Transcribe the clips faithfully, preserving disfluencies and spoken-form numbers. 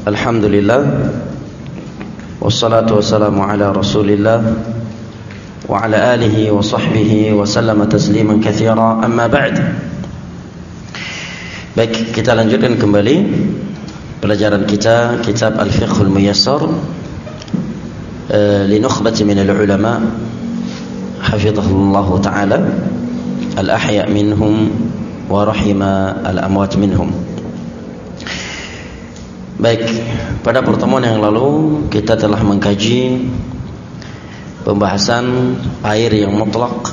Alhamdulillah, wassalatu wassalamu ala rasulillah wa ala alihi wa sahbihi wa sallama tasliman katsira, amma ba'd. Baik, kita lanjutkan kembali pelajaran kita kitab Al-Fiqhul Muyassar li nukhbati min al-ulama hafizahullah ta'ala, al-ahya minhum wa rahima al-amwat minhum. Baik, pada pertemuan yang lalu kita telah mengkaji pembahasan air yang mutlak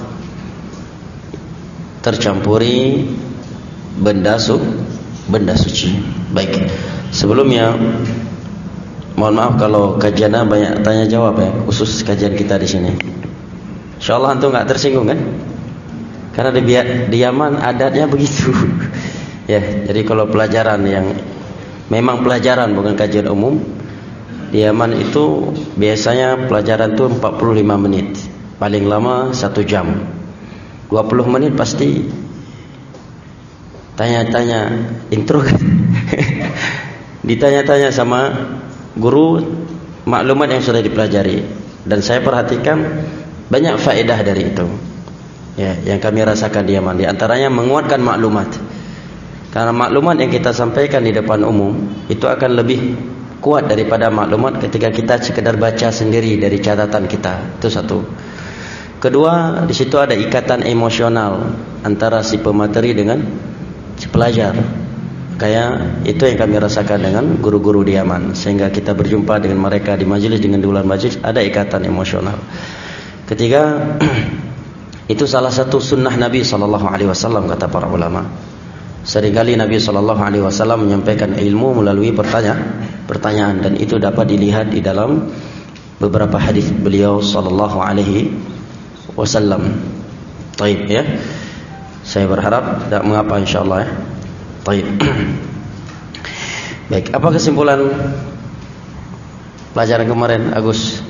tercampuri benda su benda suci. Baik, sebelumnya mohon maaf kalau kajiannya banyak tanya jawab ya, khusus kajian kita di sini. Insyaallah antum enggak tersinggung kan? Karena di, di Yaman adatnya begitu. Ya, jadi kalau pelajaran yang memang pelajaran bukan kajian umum, di Yaman itu biasanya pelajaran itu empat puluh lima menit, paling lama satu jam. dua puluh menit pasti tanya-tanya intro kan. Ditanya-tanya sama guru maklumat yang sudah dipelajari, dan saya perhatikan banyak faedah dari itu. Ya, yang kami rasakan di Yaman, di antaranya menguatkan maklumat. Karena maklumat yang kita sampaikan di depan umum itu akan lebih kuat daripada maklumat ketika kita sekedar baca sendiri dari catatan kita. Itu satu. Kedua, di situ ada ikatan emosional antara si pemateri dengan si pelajar. Kayak itu yang kami rasakan dengan guru-guru di Yaman, sehingga kita berjumpa dengan mereka di majelis, dengan di luar majelis ada ikatan emosional. Ketiga, itu salah satu sunnah Nabi sallallahu alaihi wasallam, kata para ulama. Seringkali Nabi sallallahu alaihi wasallam menyampaikan ilmu melalui pertanyaan, pertanyaan dan itu dapat dilihat di dalam beberapa hadis beliau sallallahu alaihi wasallam. Baik ya. Saya berharap tidak mengapa insyaallah ya. Baik. Baik, apa kesimpulan pelajaran kemarin, Agus?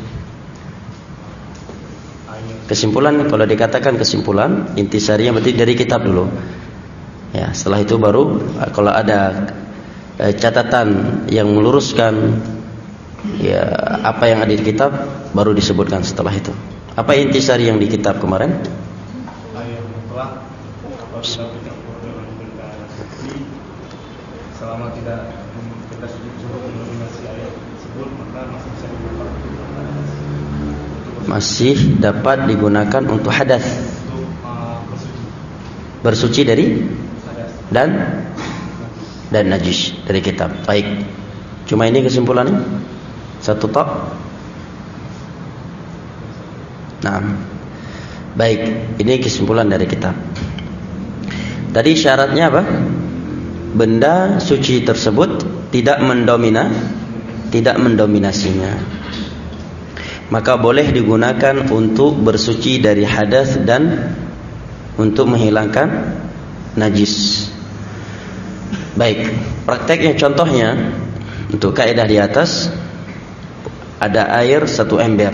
Kesimpulan, kalau dikatakan kesimpulan, intisarinya berarti dari kitab dulu. Ya, setelah itu baru kalau ada eh, catatan yang meluruskan ya apa yang ada di kitab baru disebutkan setelah itu. Apa intisari yang di kitab kemarin? Ayat mutlak apabila kita dengan benda suci, selama tidak kita sebut mendominasi ayat tersebut, maka masih bisa digunakan masih dapat digunakan untuk hadas, untuk uh, bersuci. Bersuci dari Hadas dan dan najis dari kitab. Baik. Cuma ini kesimpulannya? Satu tok. Nah. Baik, ini kesimpulan dari kitab. Tadi syaratnya apa? Benda suci tersebut tidak mendomina, tidak mendominasinya. Maka boleh digunakan untuk bersuci dari hadas dan untuk menghilangkan najis. Baik, prakteknya contohnya untuk kaidah di atas, ada air satu ember,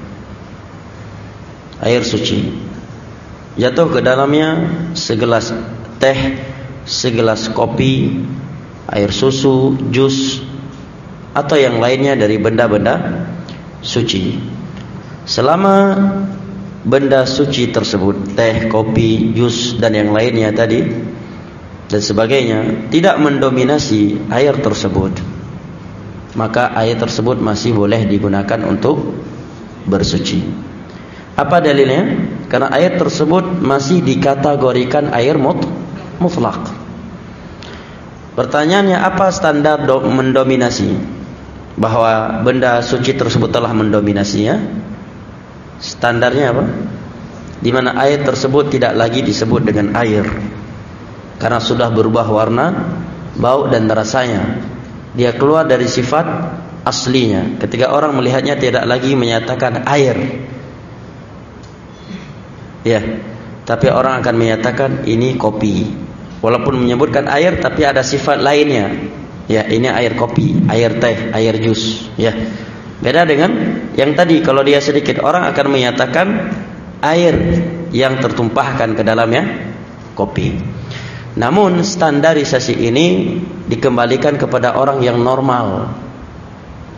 air suci, jatuh ke dalamnya segelas teh, segelas kopi, air susu, jus, atau yang lainnya dari benda-benda suci. Selama benda suci tersebut, teh, kopi, jus dan yang lainnya tadi dan sebagainya, tidak mendominasi air tersebut, maka air tersebut masih boleh digunakan untuk bersuci. Apa dalilnya? Karena air tersebut masih dikategorikan air mut mutlak. Pertanyaannya, apa standar do mendominasi? Bahwa benda suci tersebut telah mendominasinya. Standarnya apa? Di mana air tersebut tidak lagi disebut dengan air, karena sudah berubah warna, bau dan rasanya. Dia keluar dari sifat aslinya. Ketika orang melihatnya tidak lagi menyatakan air, ya, tapi orang akan menyatakan ini kopi. Walaupun menyebutkan air, tapi ada sifat lainnya. Ya, ini air kopi, air teh, air jus. Ya, beda dengan yang tadi. Kalau dia sedikit, orang akan menyatakan air yang tertumpahkan ke dalamnya kopi. Namun standarisasi ini dikembalikan kepada orang yang normal,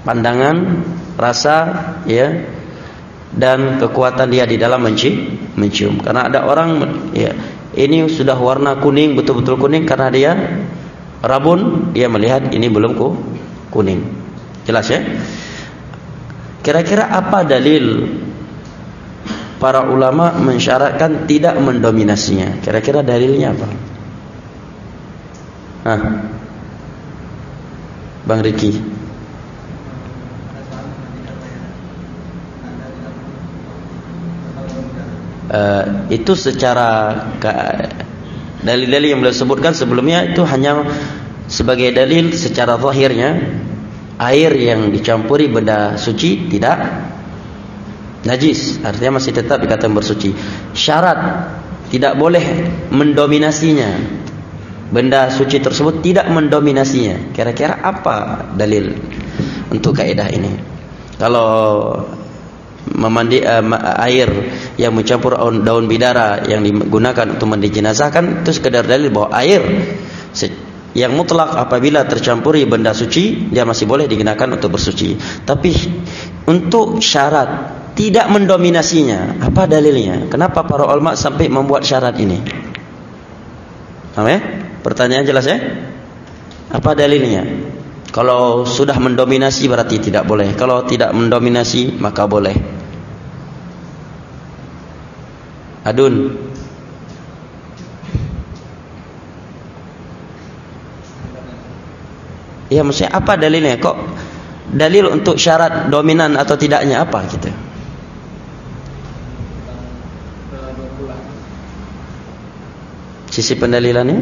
pandangan, rasa, ya, dan kekuatan dia di dalam menci, mencium. Karena ada orang, ya, ini sudah warna kuning, betul-betul kuning, karena dia rabun, dia melihat ini belum ku, kuning. Jelas ya? Kira-kira apa dalil para ulama mensyaratkan tidak mendominasinya? Kira-kira dalilnya apa? Hah? Bang Riki. Uh, itu secara dalil-dalil yang beliau sebutkan sebelumnya itu hanya sebagai dalil secara zahirnya. Air yang dicampuri benda suci tidak najis, artinya masih tetap dikatakan bersuci. Syarat tidak boleh mendominasinya, benda suci tersebut tidak mendominasinya. Kira-kira apa dalil untuk kaidah ini? Kalau memandi uh, air yang mencampur daun bidara yang digunakan untuk mandi jenazah, kan itu sekedar dalil bahwa air yang mutlak apabila tercampuri benda suci dia masih boleh digunakan untuk bersuci. Tapi untuk syarat tidak mendominasinya, apa dalilnya? Kenapa para ulama sampai membuat syarat ini? Paham ya? Pertanyaan jelas ya? Apa dalilnya? Kalau sudah mendominasi berarti tidak boleh. Kalau tidak mendominasi maka boleh. Adun. Ya, maksudnya apa dalilnya? Kok dalil untuk syarat dominan atau tidaknya apa gitu? Sisi pendalilannya?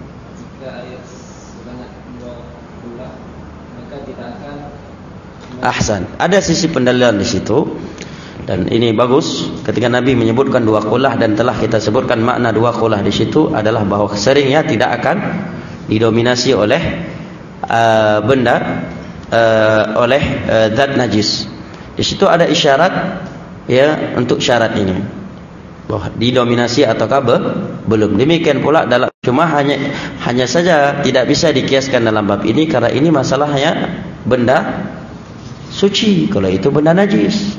Ahsan. Ada sisi pendalilan di situ. Dan ini bagus ketika Nabi menyebutkan dua qullah, dan telah kita sebutkan makna dua qullah di situ adalah bahwa seringnya tidak akan didominasi oleh Uh, benda uh, oleh uh, zat najis. Di situ ada isyarat ya untuk syarat ini bahwa didominasi ataukah be, belum. Demikian pula dalam, cuma hanya hanya saja tidak bisa dikiaskan dalam bab ini karena ini masalahnya benda suci, kalau itu benda najis.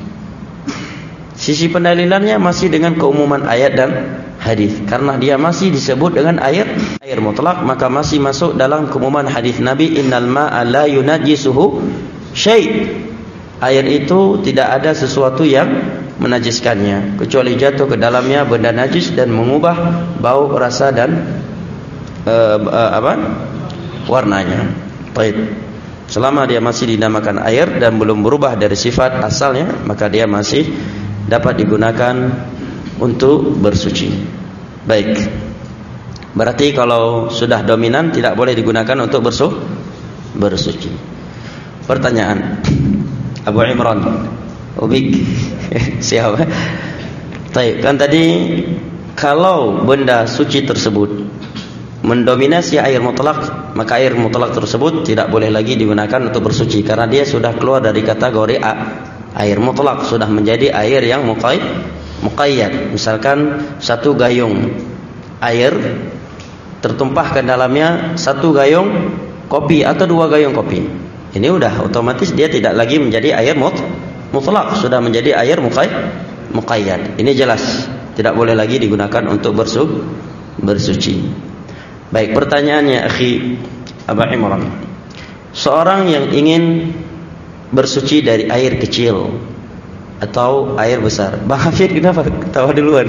Sisi pendalilannya masih dengan keumuman ayat dan hadis, karena dia masih disebut dengan air air mutlak, maka masih masuk dalam keumuman hadis Nabi, innal ma'a la yunajjisuhu syai'. Air itu tidak ada sesuatu yang menajiskannya kecuali jatuh ke dalamnya benda najis dan mengubah bau, rasa dan uh, uh, apa warnanya. Baik. Selama dia masih dinamakan air dan belum berubah dari sifat asalnya, maka dia masih dapat digunakan untuk bersuci. Baik. Berarti kalau sudah dominan tidak boleh digunakan untuk bersu bersuci. Pertanyaan Abu Imran, Ubik, siapa? Baik, kan tadi kalau benda suci tersebut mendominasi air mutlak, maka air mutlak tersebut tidak boleh lagi digunakan untuk bersuci karena dia sudah keluar dari kategori A. Air mutlak sudah menjadi air yang muqayyad. Muqayyad. Misalkan satu gayung air tertumpah ke dalamnya satu gayung kopi atau dua gayung kopi. Ini udah otomatis dia tidak lagi menjadi air mut mutlak, sudah menjadi air muqayyad. Ini jelas tidak boleh lagi digunakan untuk bersu bersuci. Baik, pertanyaannya akhi Abu Imran. Seorang yang ingin bersuci dari air kecil atau air besar. Bang Hafid kenapa tawa duluan?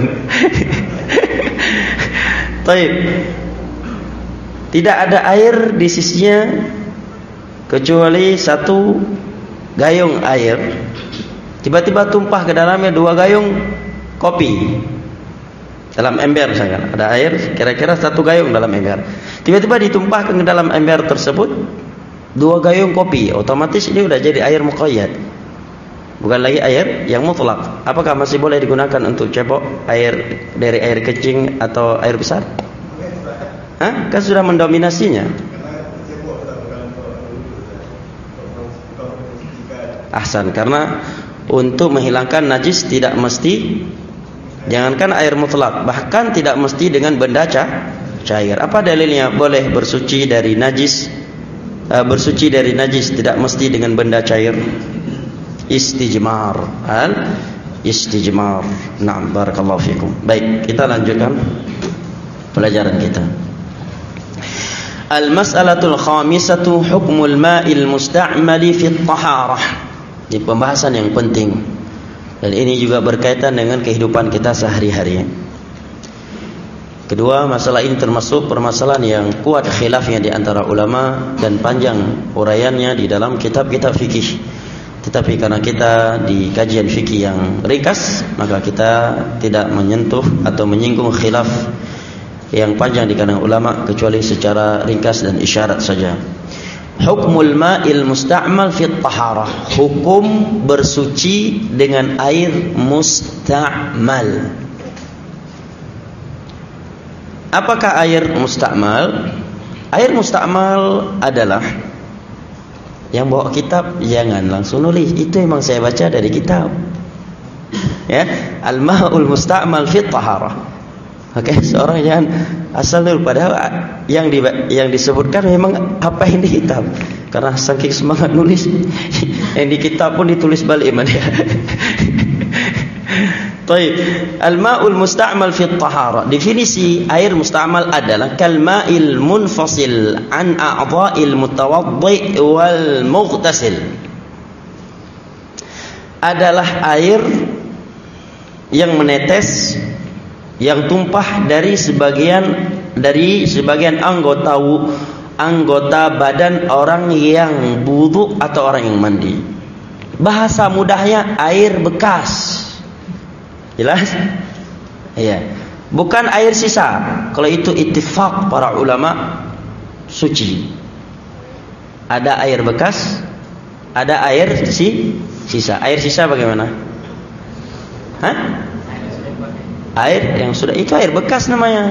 Taib. Tidak ada air di sisinya kecuali satu gayung air. Tiba-tiba tumpah ke dalamnya dua gayung kopi. Dalam ember misalkan ada air kira-kira satu gayung dalam ember. Tiba-tiba ditumpahkan ke dalam ember tersebut dua gayung kopi, otomatis ini sudah jadi air muqayyad, bukan lagi air yang mutlak. Apakah masih boleh digunakan untuk cebok air dari air kecil atau air besar? Hah? Kan sudah mendominasinya. Ahsan, karena untuk menghilangkan najis tidak mesti, jangankan air mutlak, bahkan tidak mesti dengan benda cair. Apa dalilnya boleh bersuci dari najis uh, bersuci dari najis tidak mesti dengan benda cair. Istijmar, al istijmar. Naam, barakallahu fikum. Baik, kita lanjutkan pelajaran kita. Al-mas'alatul khamisatu hukmul ma'il musta'mali fi at-taharah. Ini pembahasan yang penting. Dan ini juga berkaitan dengan kehidupan kita sehari-hari. Kedua, masalah ini termasuk permasalahan yang kuat khilafnya di antara ulama dan panjang uraiannya di dalam kitab-kitab fikih. Tetapi karena kita di kajian fikih yang ringkas, maka kita tidak menyentuh atau menyinggung khilaf yang panjang di kalangan ulama kecuali secara ringkas dan isyarat saja. Hukmul ma'il musta'mal fi at-taharah. Hukum bersuci dengan air musta'mal. Apakah air musta'mal? Air musta'mal adalah, yang bawa kitab jangan langsung nulis, itu memang saya baca dari kitab. Ya, al-ma'ul musta'mal fi at-taharah. Oke, okay, seorang jangan asal nulis padahal yang di, yang disebutkan memang apa yang di kitab. Karena saking semangat nulis, yang di kitab pun ditulis balik mana ya. Baik, al-ma'ul musta'mal fi at-taharah. Definisi air musta'mal adalah kal ma'il munfasil an a'dha'il mutawaddi' wal mughtasil. Adalah air yang menetes, yang tumpah dari sebagian dari sebagian anggota anggota badan orang yang wudu atau orang yang mandi. Bahasa mudahnya air bekas. Jelas? Iya. Bukan air sisa. Kalau itu ittifaq para ulama suci. Ada air bekas, ada air si sisa. Air sisa bagaimana? Hah? Air yang sudah itu air bekas namanya.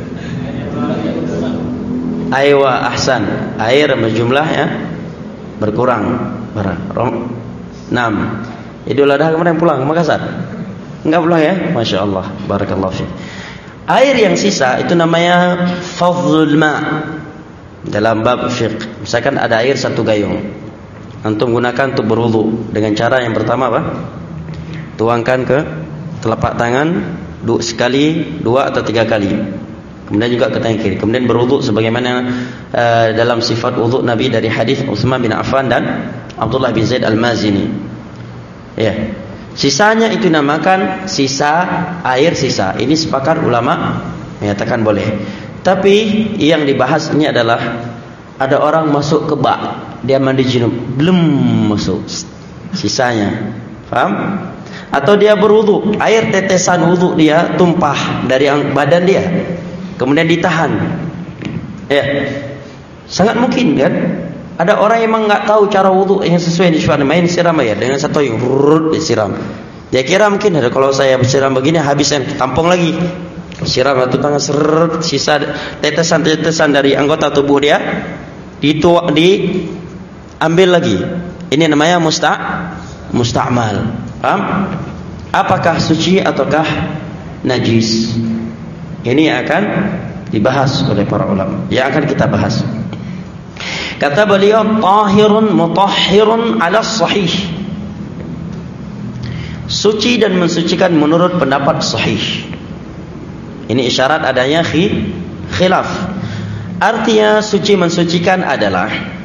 Aywa ahsan. Air berjumlahnya berkurang. Rom. enam. Idul Adha kemarin pulang ke Makassar. Enggak pulang ya? Masya Allah. Barakallahu fiik. Air yang sisa itu namanya fadlul ma' dalam bab fiqh. Misalkan ada air satu gayung, antum gunakan untuk berwudu dengan cara yang pertama apa? Tuangkan ke telapak tangan dua sekali, dua atau tiga kali. Kemudian juga ke tangan kiri. Kemudian berwudu sebagaimana uh, dalam sifat wudu Nabi dari hadis Utsman bin Affan dan Abdullah bin Zaid Al-Mazini. Ya. Sisanya itu namakan sisa air sisa. Ini sepakat ulama menyatakan boleh. Tapi yang dibahas ini adalah ada orang masuk ke bak, dia mandi junub, belum masuk sisanya. Paham? Atau dia berwudu, air tetesan wudu dia tumpah dari badan dia, kemudian ditahan. Ya. Sangat mungkin kan? Ada orang yang memang nggak tahu cara wudu yang sesuai di syariat, main siram ya dengan satu yang rrrr disiram. Dia kira mungkin ada kalau saya bersiram begini habiskan tampung lagi. Siram satu tangan serrrr, sisa tetesan-tetesan dari anggota tubuh dia dituak diambil lagi. Ini namanya musta musta'mal. Paham? Apakah suci ataukah najis? Ini akan dibahas oleh para ulama. Yang akan kita bahas. Kata beliau, tahirun mutahhirun ala sahih. Suci dan mensucikan menurut pendapat sahih. Ini isyarat adanya khilaf. Artinya suci mensucikan adalah,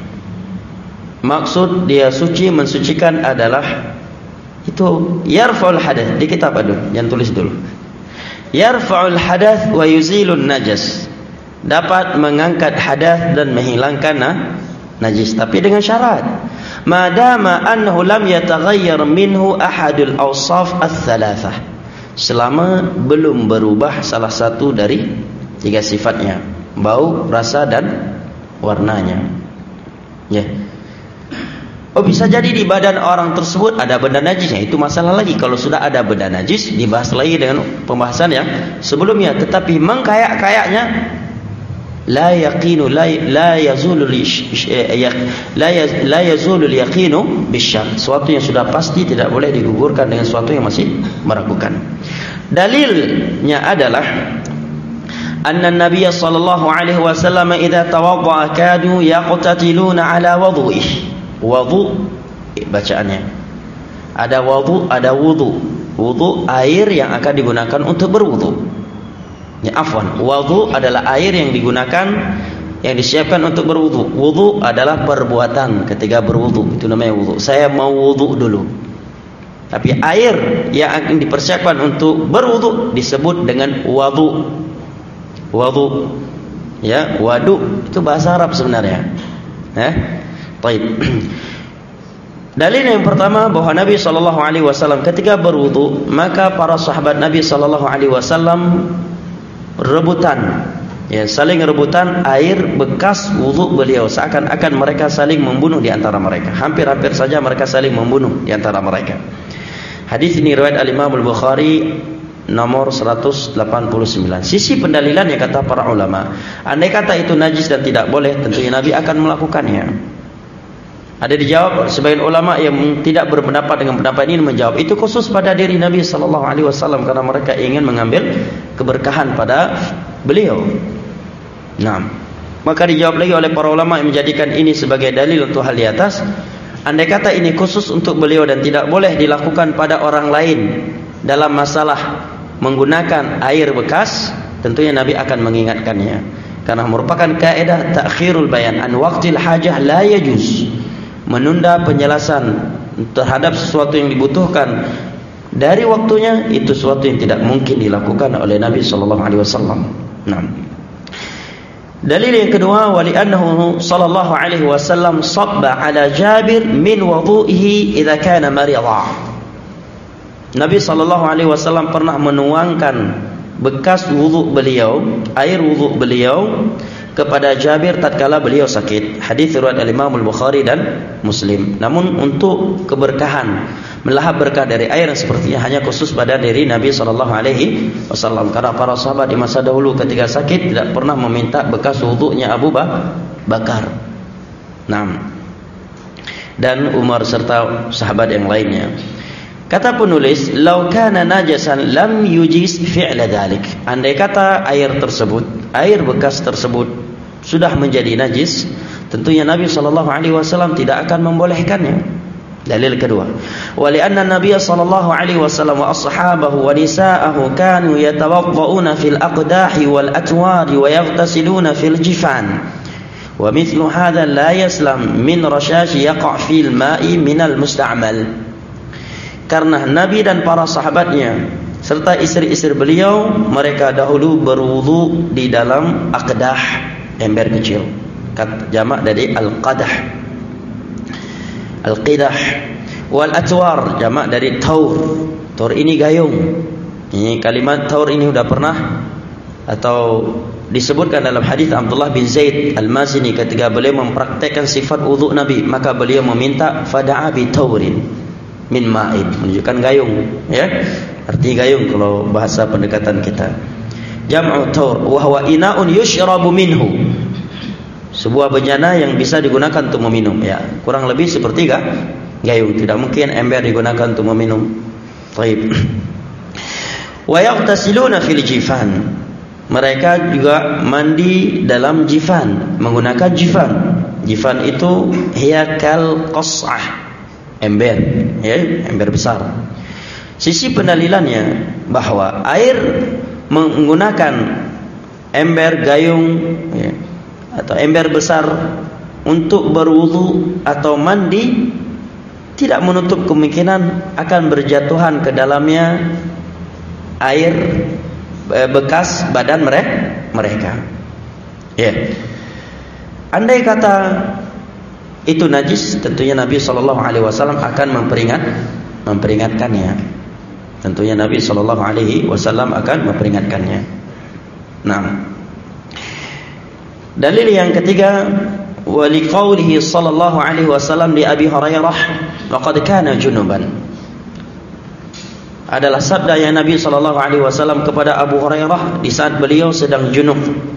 maksud dia suci mensucikan adalah itu yarfa'ul hadath. Di kitab aduh, jangan tulis dulu. Yarfa'ul hadath wa yuzilun najas. Dapat mengangkat hadas dan menghilangkan nah, najis, tapi dengan syarat madama annahu lam yataghayyar minhu ahadul awsaf ats-tsalatsah, selama belum berubah salah satu dari tiga sifatnya, bau, rasa dan warnanya. Ya. Oh, bisa jadi di badan orang tersebut ada benda najisnya, itu masalah lagi. Kalau sudah ada benda najis dibahas lagi dengan pembahasan yang sebelumnya. Tetapi mengkayak-kayaknya la yaqinu la la yazulu la la yazulu yaqinu bisyak, sesuatu yang sudah pasti tidak boleh digugurkan dengan sesuatu yang masih meragukan. Dalilnya adalah anna an-nabiy sallallahu alaihi wasallam idza tawadda'a kadu yaqtatiluna ala wudhu'ihi. Wudhu bacaannya. Ada wudhu, ada wudhu. Wudhu air yang akan digunakan untuk berwudhu. Ya, afwan. Wudhu adalah air yang digunakan, yang disiapkan untuk berwudhu. Wudhu adalah perbuatan ketika berwudhu. Itu namanya wudhu. Saya mau wudhu dulu. Tapi air yang akan dipersiapkan untuk berwudhu disebut dengan wudhu. Wudhu. Ya, wadu itu bahasa Arab sebenarnya. Eh? Baik. Dalil yang pertama bahwa Nabi sallallahu alaihi wasallam ketika berwudu, maka para sahabat Nabi sallallahu alaihi wasallam rebutan, ya, saling rebutan air bekas wudu beliau, seakan-akan mereka saling membunuh di antara mereka. Hampir-hampir saja mereka saling membunuh di antara mereka. Hadis ini riwayat Al-Imam Al-Bukhari nomor seratus delapan puluh sembilan. Sisi pendalilan yang kata para ulama, andai kata itu najis dan tidak boleh, tentunya Nabi akan melakukannya. Ada dijawab sebagian ulama yang tidak berpendapat dengan pendapat ini menjawab itu khusus pada diri Nabi sallallahu alaihi wasallam karena mereka ingin mengambil keberkahan pada beliau. Nah, maka dijawab lagi oleh para ulama yang menjadikan ini sebagai dalil untuk hal di atas. Andai kata ini khusus untuk beliau dan tidak boleh dilakukan pada orang lain dalam masalah menggunakan air bekas, tentunya Nabi akan mengingatkannya karena merupakan kaidah takhirul bayan an waqtil hajah la yajuz. Menunda penjelasan terhadap sesuatu yang dibutuhkan dari waktunya itu sesuatu yang tidak mungkin dilakukan oleh Nabi sallallahu alaihi wasallam. Nah, dalil yang kedua, wali annahu sallallahu alaihi wasallam sabba ala Jabir min wudu'ihi idza kana marida. Nabi sallallahu alaihi wasallam pernah menuangkan bekas wudu beliau, air wudu beliau kepada Jabir tatkala beliau sakit. Hadis riwayat Al-Imam Al-Bukhari dan Muslim. Namun untuk keberkahan, melahap berkah dari air yang sepertinya hanya khusus pada diri Nabi sallallahu alaihi wasallam karena para sahabat di masa dahulu ketika sakit tidak pernah meminta bekas wudunya Abu Bakar. Naam. Dan Umar serta sahabat yang lainnya. Kata penulis, "Lau kana najasan lam yujis fi'la dzalik." Andai kata air tersebut, air bekas tersebut sudah menjadi najis, tentunya Nabi sallallahu alaihi wasallam tidak akan membolehkannya. Dalil kedua, wa li anna Nabiy sallallahu alaihi wasallam wa ashabahu wa nisa'ahu kanu yatawadda'una fil aqdahi wal atwari wa yaghtasiluna fil jifan. Wa mithlu hadha la yaslam min rashash yaqa' fil ma'i min al musta'mal. Karena Nabi dan para sahabatnya serta istri-istri beliau, mereka dahulu berwudu di dalam aqdah, ember kecil. Jamak dari al-qadah. Al-qidah. Wal atwar, jamak dari taur. Taur ini gayung. Ini kalimat taur ini sudah pernah atau disebutkan dalam hadis Abdullah bin Zaid Al-Mazini ketika beliau mempraktekkan sifat wudu Nabi, maka beliau meminta fada'a bi taurin min ma'id, menunjukkan gayung, ya. Arti gayung kalau bahasa pendekatan kita. Jam'u taur wa huwa ina'un yushrabu minhu. Sebuah bejana yang bisa digunakan untuk meminum, ya. Kurang lebih seperti gayung, tidak mungkin ember digunakan untuk meminum. Baik. Wa yaqtasiluna fil jifan. Mereka juga mandi dalam jifan, menggunakan jifan. Jifan itu hiya kal qas'ah, ember, ya, ember besar. Sisi pendalilannya bahwa air menggunakan ember gayung, ya, atau ember besar untuk berwudu atau mandi tidak menutup kemungkinan akan berjatuhan ke dalamnya air bekas badan mereka. Ya. Andai kata itu najis, tentunya Nabi sallallahu alaihi wasallam akan memperingat memperingatkannya. Tentunya Nabi sallallahu alaihi wasallam akan memperingatkannya. Nah, dalil yang ketiga, wa liqaulihi sallallahu alaihi wasallam li Abi Hurairah, laqad kana junuban. Adalah sabda yang Nabi sallallahu alaihi wasallam kepada Abu Hurairah di saat beliau sedang junub.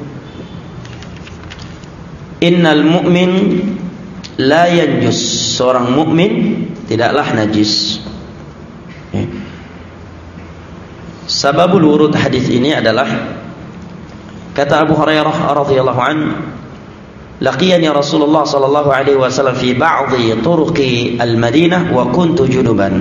Innal mu'min la yanjus, seorang mukmin tidaklah najis. Sababul wurud hadis ini adalah Kata Abu Hurairah radhiyallahu anhu, laqiyani Rasulullah sallallahu alaihi wasallam fi ba'dhi turuqi al-Madinah wa kuntu junuban.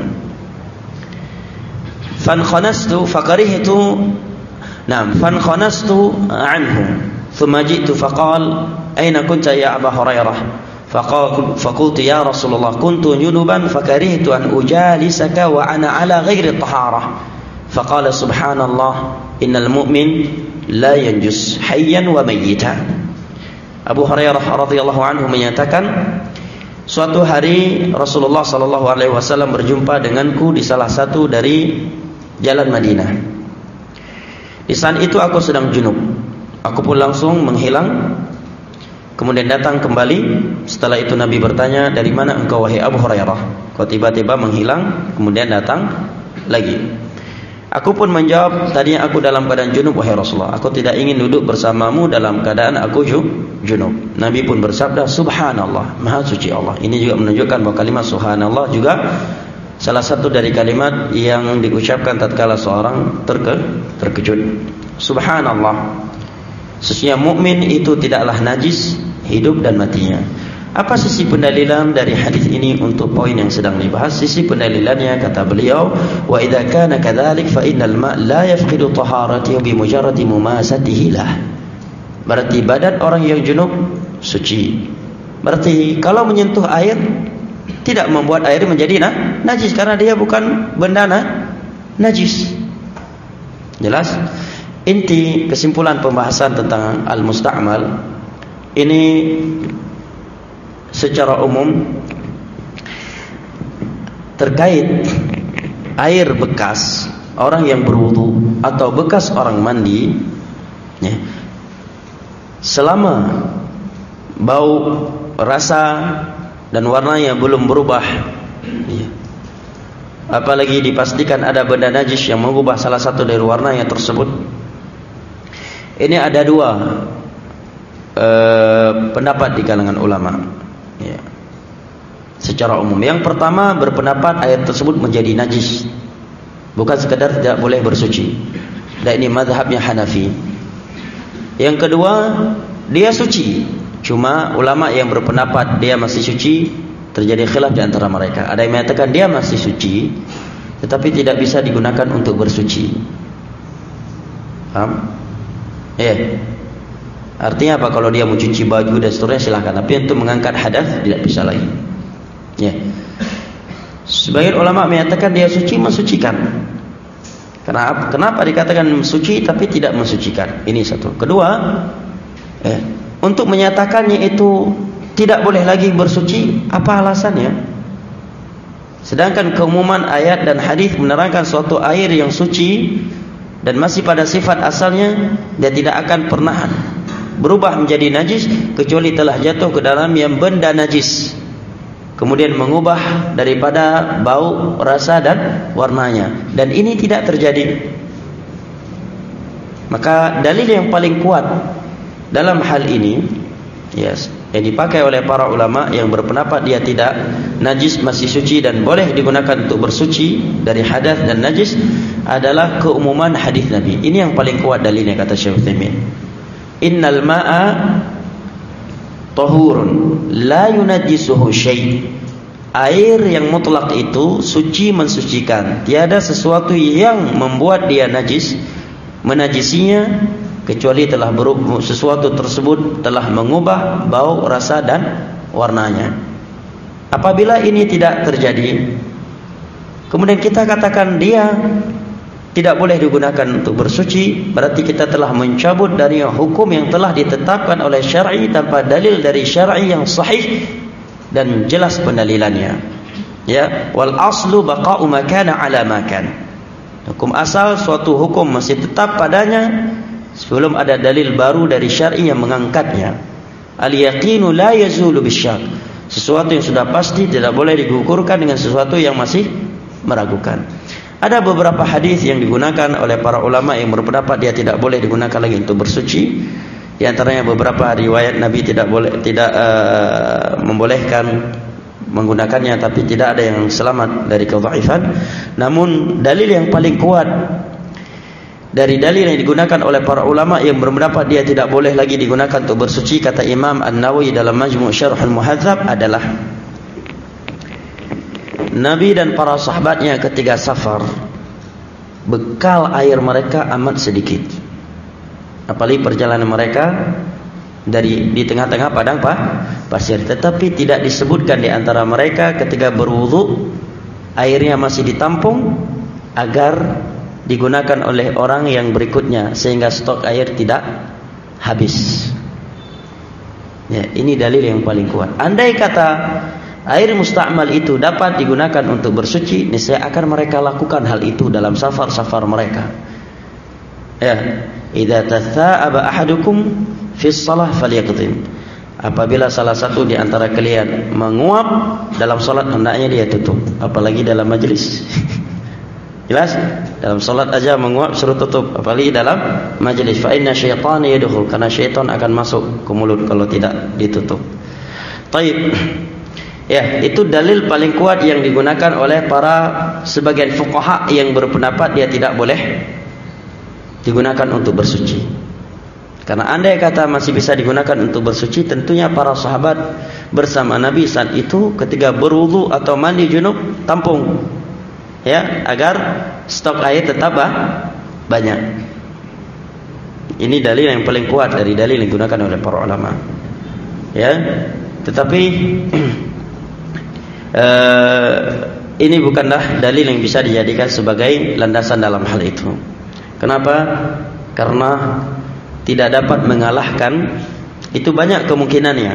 Fankhanastu fakarihtu Naam, fankhanastu anhu. Thumma ji'tu faqal, "Aina kunta ya Abu Hurairah?" Faqal faqultu ya Rasulullah, kuntu junuban fakarihtu an ujalisaka wa ana ala ghairi taharah. Faqala subhanallah, innal mu'min la yanjus hayyan wa mayyita. Abu Hurairah radhiyallahu anhu menyatakan, suatu hari Rasulullah sallallahu alaihi wasallam berjumpa denganku di salah satu dari jalan Madinah. Di saat itu aku sedang junub. Aku pun langsung menghilang, kemudian datang kembali. Setelah itu Nabi bertanya, dari mana engkau wahai Abu Hurairah? Kau tiba-tiba menghilang, kemudian datang lagi. Aku pun menjawab, tadinya aku dalam keadaan junub wahai Rasulullah. Aku tidak ingin duduk bersamamu dalam keadaan aku junub. Nabi pun bersabda, subhanallah, maha suci Allah. Ini juga menunjukkan bahwa kalimat subhanallah juga salah satu dari kalimat yang diucapkan tatkala seorang terke, terkejut. Subhanallah. Sesungguhnya mukmin itu tidaklah najis hidup dan matinya. Apa sisi pendalilan dari hadis ini untuk poin yang sedang dibahas? Sisi pendalilannya kata beliau, wa idza kana kadzalik fa innal ma' la yafqidu taharatihi bi mujarradi mumasatihi lah. Berarti badan orang yang junub suci. Berarti kalau menyentuh air tidak membuat air menjadi nah, najis karena dia bukan benda nah, najis. Jelas? Inti kesimpulan pembahasan tentang al-musta'mal ini secara umum terkait air bekas orang yang berwudu atau bekas orang mandi, ya, selama bau, rasa dan warnanya belum berubah, ya, apalagi dipastikan ada benda najis yang mengubah salah satu dari warnanya tersebut. Ini ada dua eh, pendapat di kalangan ulama, ya, secara umum. Yang pertama berpendapat air tersebut menjadi najis, bukan sekadar tidak boleh bersuci, dan ini mazhabnya Hanafi. Yang kedua, dia suci, cuma ulama yang berpendapat dia masih suci, terjadi khilaf di antara mereka. Ada yang mengatakan dia masih suci, tetapi tidak bisa digunakan untuk bersuci. Paham? Ya, artinya apa? Kalau dia mencuci baju dan seterusnya silahkan, tapi untuk mengangkat hadas tidak bisa lagi. Ya, sebagian ulama menyatakan dia suci, mensucikan. Kenapa? Kenapa dikatakan suci tapi tidak mensucikan? Ini satu. Kedua, ya, untuk menyatakannya itu tidak boleh lagi bersuci, apa alasannya? Sedangkan keumuman ayat dan hadis menerangkan suatu air yang suci dan masih pada sifat asalnya, dia tidak akan pernah berubah menjadi najis kecuali telah jatuh ke dalam yang benda najis, kemudian mengubah daripada bau, rasa dan warnanya. Dan ini tidak terjadi. Maka dalil yang paling kuat dalam hal ini, yes, yang dipakai oleh para ulama yang berpendapat dia tidak najis, masih suci dan boleh digunakan untuk bersuci dari hadas dan najis, adalah keumuman hadis Nabi. Ini yang paling kuat dalilnya, kata Syekh Utsaimin. Innal ma'a tahurun la yunajjisuhu syai'. Air yang mutlak itu suci, mensucikan. Tiada sesuatu yang membuat dia najis, menajisinya, kecuali telah berubah, sesuatu tersebut telah mengubah bau, rasa dan warnanya. Apabila ini tidak terjadi, kemudian kita katakan dia tidak boleh digunakan untuk bersuci, berarti kita telah mencabut dari hukum yang telah ditetapkan oleh syar'i tanpa dalil dari syar'i yang sahih dan jelas pendalilannya. Ya, wal aslu baqa'u ma kana 'ala ma kan. Hukum asal suatu hukum masih tetap padanya sebelum ada dalil baru dari syar'i yang mengangkatnya. Al-yaqinu la yazulu bisyak. Sesuatu yang sudah pasti tidak boleh digugurkan dengan sesuatu yang masih meragukan. Ada beberapa hadis yang digunakan oleh para ulama yang berpendapat dia tidak boleh digunakan lagi untuk bersuci. Di antaranya beberapa riwayat Nabi tidak boleh tidak uh, membolehkan menggunakannya, tapi tidak ada yang selamat dari kedhaifan. Namun dalil yang paling kuat dari dalil yang digunakan oleh para ulama yang berpendapat dia tidak boleh lagi digunakan untuk bersuci, kata Imam An-Nawawi dalam Majmu' Syarh Al-Muhadzab adalah Nabi dan para sahabatnya ketika safar, bekal air mereka amat sedikit. Apalagi perjalanan mereka dari di tengah-tengah padang pasir, tetapi tidak disebutkan di antara mereka ketika berwudu airnya masih ditampung agar digunakan oleh orang yang berikutnya sehingga stok air tidak habis. Ya, ini dalil yang paling kuat. Andai kata air musta'mal itu dapat digunakan untuk bersuci, niscaya akan mereka lakukan hal itu dalam safar-safar mereka. Ya, idza tatha'aba ahadukum fi shalah falyaqdim. Apabila salah satu di antara kalian menguap dalam salat, hendaknya dia tutup, apalagi dalam majelis. Jelas? Dalam salat aja menguap suruh tutup, apalagi dalam majelis. Fa inna syaitana yadkhul, karena syaitan akan masuk ke mulut kalau tidak ditutup. Taib. Ya, itu dalil paling kuat yang digunakan oleh para sebagian fuqaha yang berpendapat dia tidak boleh digunakan untuk bersuci. Karena andai kata masih bisa digunakan untuk bersuci, tentunya para sahabat bersama Nabi saat itu ketika berwudu atau mandi junub tampung, ya, agar stok air tetap banyak. Ini dalil yang paling kuat dari dalil yang digunakan oleh para ulama. Ya, tetapi uh, ini bukanlah dalil yang bisa dijadikan sebagai landasan dalam hal itu. Kenapa? Karena tidak dapat mengalahkan, itu banyak kemungkinannya.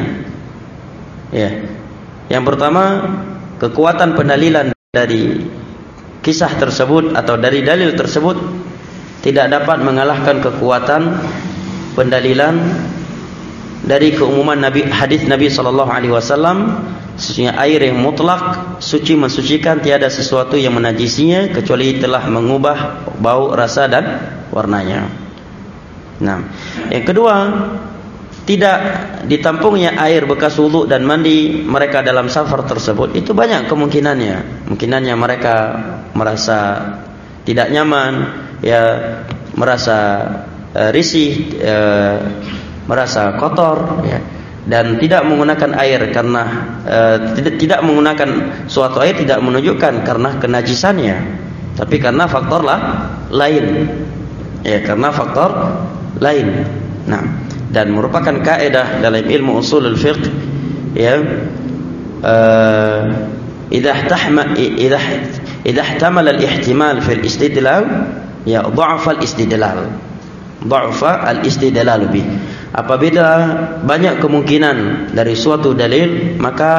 Ya. Yang pertama, kekuatan pendalilan dari kisah tersebut atau dari dalil tersebut tidak dapat mengalahkan kekuatan pendalilan dari keumuman Nabi, hadis Nabi sallallahu alaihi wasallam, sesungguhnya air yang mutlak suci mensucikan, tiada sesuatu yang menajisinya kecuali telah mengubah bau, rasa dan warnanya. Nah, yang kedua, tidak ditampungnya air bekas wudu dan mandi mereka dalam safar tersebut, itu banyak kemungkinannya. Mungkinannya mereka merasa tidak nyaman, ya, merasa uh, risih, uh, merasa kotor, ya, dan tidak menggunakan air karena uh, tidak tidak menggunakan suatu air tidak menunjukkan karena kenajisannya, tapi karena faktor lah lain, ya, karena faktor lain. Nah, dan merupakan kaidah dalam ilmu usulul fiqh, ya, uh, idza ihtahma idza idza ihtamal al-ihtimal fi al-istidlal, ya, dha'afa al-istidlal. Dha'afa al-istidlal bi. Apabila banyak kemungkinan dari suatu dalil, maka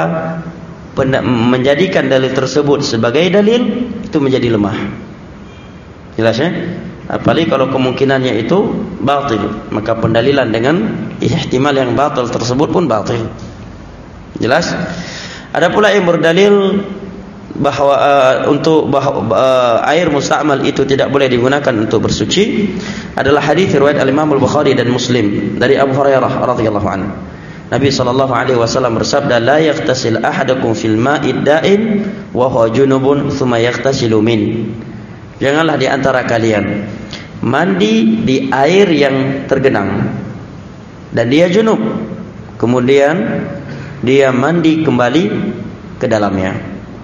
menjadikan dalil tersebut sebagai dalil itu menjadi lemah. Jelas, ya? Apalagi kalau kemungkinannya itu batil, maka pendalilan dengan ihtimal yang batil tersebut pun batil. Jelas? Ada pula yang berdalil bahwa uh, untuk bahwa, uh, air musta'mal itu tidak boleh digunakan untuk bersuci adalah hadis riwayat al-Imam al-Bukhari dan Muslim dari Abu Hurairah radhiyallahu anhu. Nabi sallallahu alaihi wasallam bersabda, la yaghtasil ahadukum fil ma'id da'im wa huwa junubun thumma yaghtasilu min. Janganlah di antara kalian mandi di air yang tergenang dan dia junub, kemudian dia mandi kembali ke dalamnya.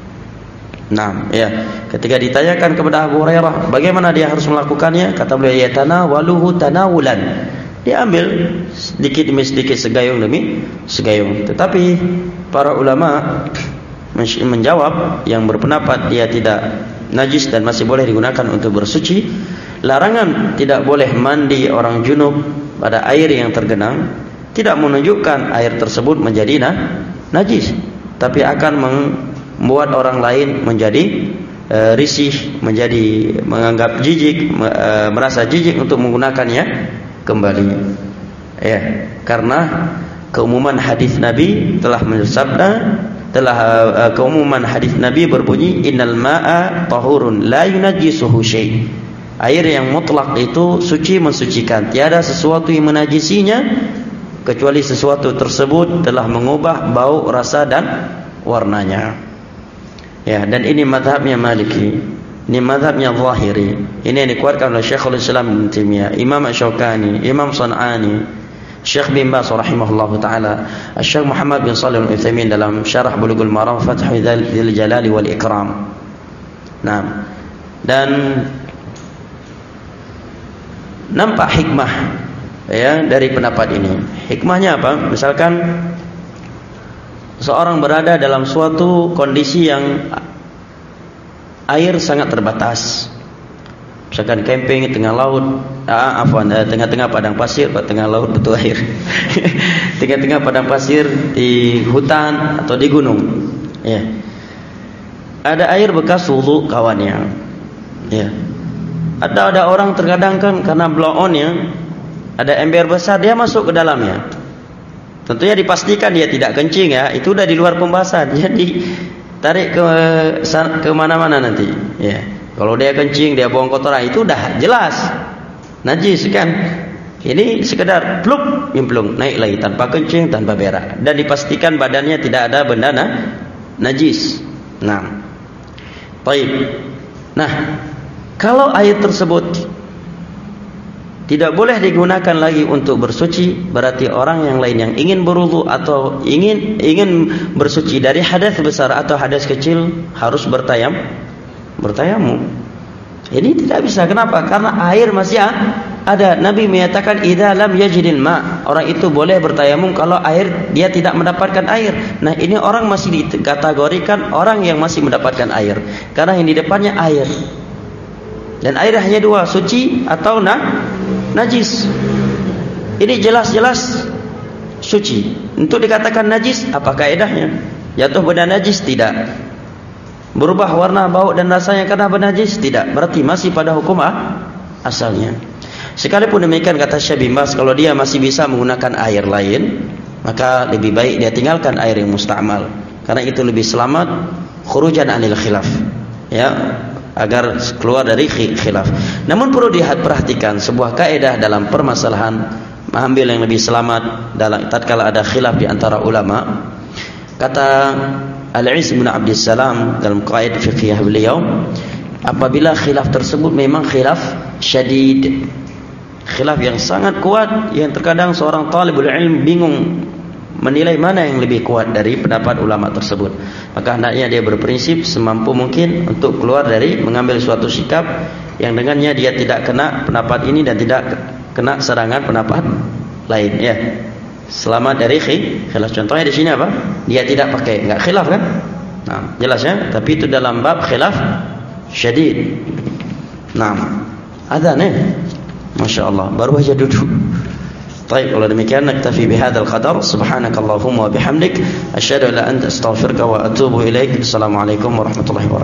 Nah, ya, ketika ditanyakan kepada Abu Hurairah bagaimana dia harus melakukannya, kata beliau, yatanawaluhu tanawulan. Dia ambil sedikit demi sedikit, segayung demi segayung. Tetapi para ulama menjawab yang berpendapat dia tidak najis dan masih boleh digunakan untuk bersuci. Larangan tidak boleh mandi orang junub pada air yang tergenang tidak menunjukkan air tersebut menjadi nah, najis, tapi akan membuat orang lain menjadi e, risih, menjadi menganggap jijik, e, merasa jijik untuk menggunakannya kembali. Ya, karena keumuman hadis Nabi telah bersabda, telah e, keumuman hadis Nabi berbunyi, innal ma'a tahurun la yunajjisuhu syai'. Air yang mutlak itu suci mensucikan, tiada sesuatu yang menajisinya kecuali sesuatu tersebut telah mengubah bau, rasa dan warnanya. Ya, dan ini mazhabnya Maliki. Ini mazhabnya Zahiri. Ini yang dikuatkan oleh Syekhul Islam Ibnu Taimiyah, Imam Asy-Syaukani, Imam San'ani, Syekh bin Baz rahimahullahu taala, Syekh Muhammad bin Shalih Al-Utsaimin dalam Syarah Bulughul Maram Fathul Dzil Jalali wal Ikram. Nah, dan nampak hikmah ya dari pendapat ini. Hikmahnya apa? Misalkan seorang berada dalam suatu kondisi yang air sangat terbatas. Misalkan camping di tengah laut, ah, afwan, eh, tengah-tengah padang pasir, tengah laut betul air. Tengah-tengah padang pasir di hutan atau di gunung. Ya. Ada air bekas wudu kawannya. Ya. Ada ada orang terkadang kan karena blow on-nya ada ember besar, dia masuk ke dalamnya. Tentunya dipastikan dia tidak kencing ya, itu udah di luar pembahasan. Jadi tarik ke ke mana-mana nanti. Ya. Kalau dia kencing, dia buang kotoran, itu udah jelas najis kan. Ini sekedar pluk nyemplung naik lagi tanpa kencing, tanpa berak, dan dipastikan badannya tidak ada benda nah, najis. Nah, baik. Nah, kalau air tersebut tidak boleh digunakan lagi untuk bersuci, berarti orang yang lain yang ingin berwudu atau ingin ingin bersuci dari hadas besar atau hadas kecil harus bertayam, bertayamum. Ini tidak bisa. Kenapa? Karena air masih ada. Nabi menyatakan idza lam yajidil ma, orang itu boleh bertayamum kalau air dia tidak mendapatkan air. Nah, ini orang masih dikategorikan orang yang masih mendapatkan air karena yang di depannya air. Dan air hanya dua, suci atau nah, najis. Ini jelas-jelas suci. Untuk dikatakan najis, apa kaedahnya? Jatuh benda najis? Tidak. Berubah warna, bau dan rasanya karena benda najis? Tidak. Berarti masih pada hukum ah, asalnya. Sekalipun demikian kata Syekh bin Baz, kalau dia masih bisa menggunakan air lain, maka lebih baik dia tinggalkan air yang musta'mal, karena itu lebih selamat khurujan anil khilaf. Ya, agar keluar dari khilaf. Namun perlu diperhatikan sebuah kaidah dalam permasalahan mengambil yang lebih selamat dalam tatkala ada khilaf di antara ulama. Kata Al-Izz bin Abdissalam dalam qaid fiqhiyah beliau, apabila khilaf tersebut memang khilaf syadid, khilaf yang sangat kuat, yang terkadang seorang talibul ilm bingung menilai mana yang lebih kuat dari pendapat ulama tersebut, maka hendaknya dia berprinsip semampu mungkin untuk keluar dari mengambil suatu sikap yang dengannya dia tidak kena pendapat ini dan tidak kena serangan pendapat lain, ya. Selamat dari khilaf. Contohnya di sini apa? Dia tidak pakai, enggak khilaf kan? Nah, jelas ya, tapi itu dalam bab khilaf syadid. Nah, adzan ya. Masya Allah, baru aja duduk. Baik, kalau demikian naktafi bihadzal qadar. Subhanakallahumma wa bihamdik asyhadu an la ilaha illa anta astaghfiruka wa atubu ilaik. Assalamualaikum warahmatullahi wabarakatuh.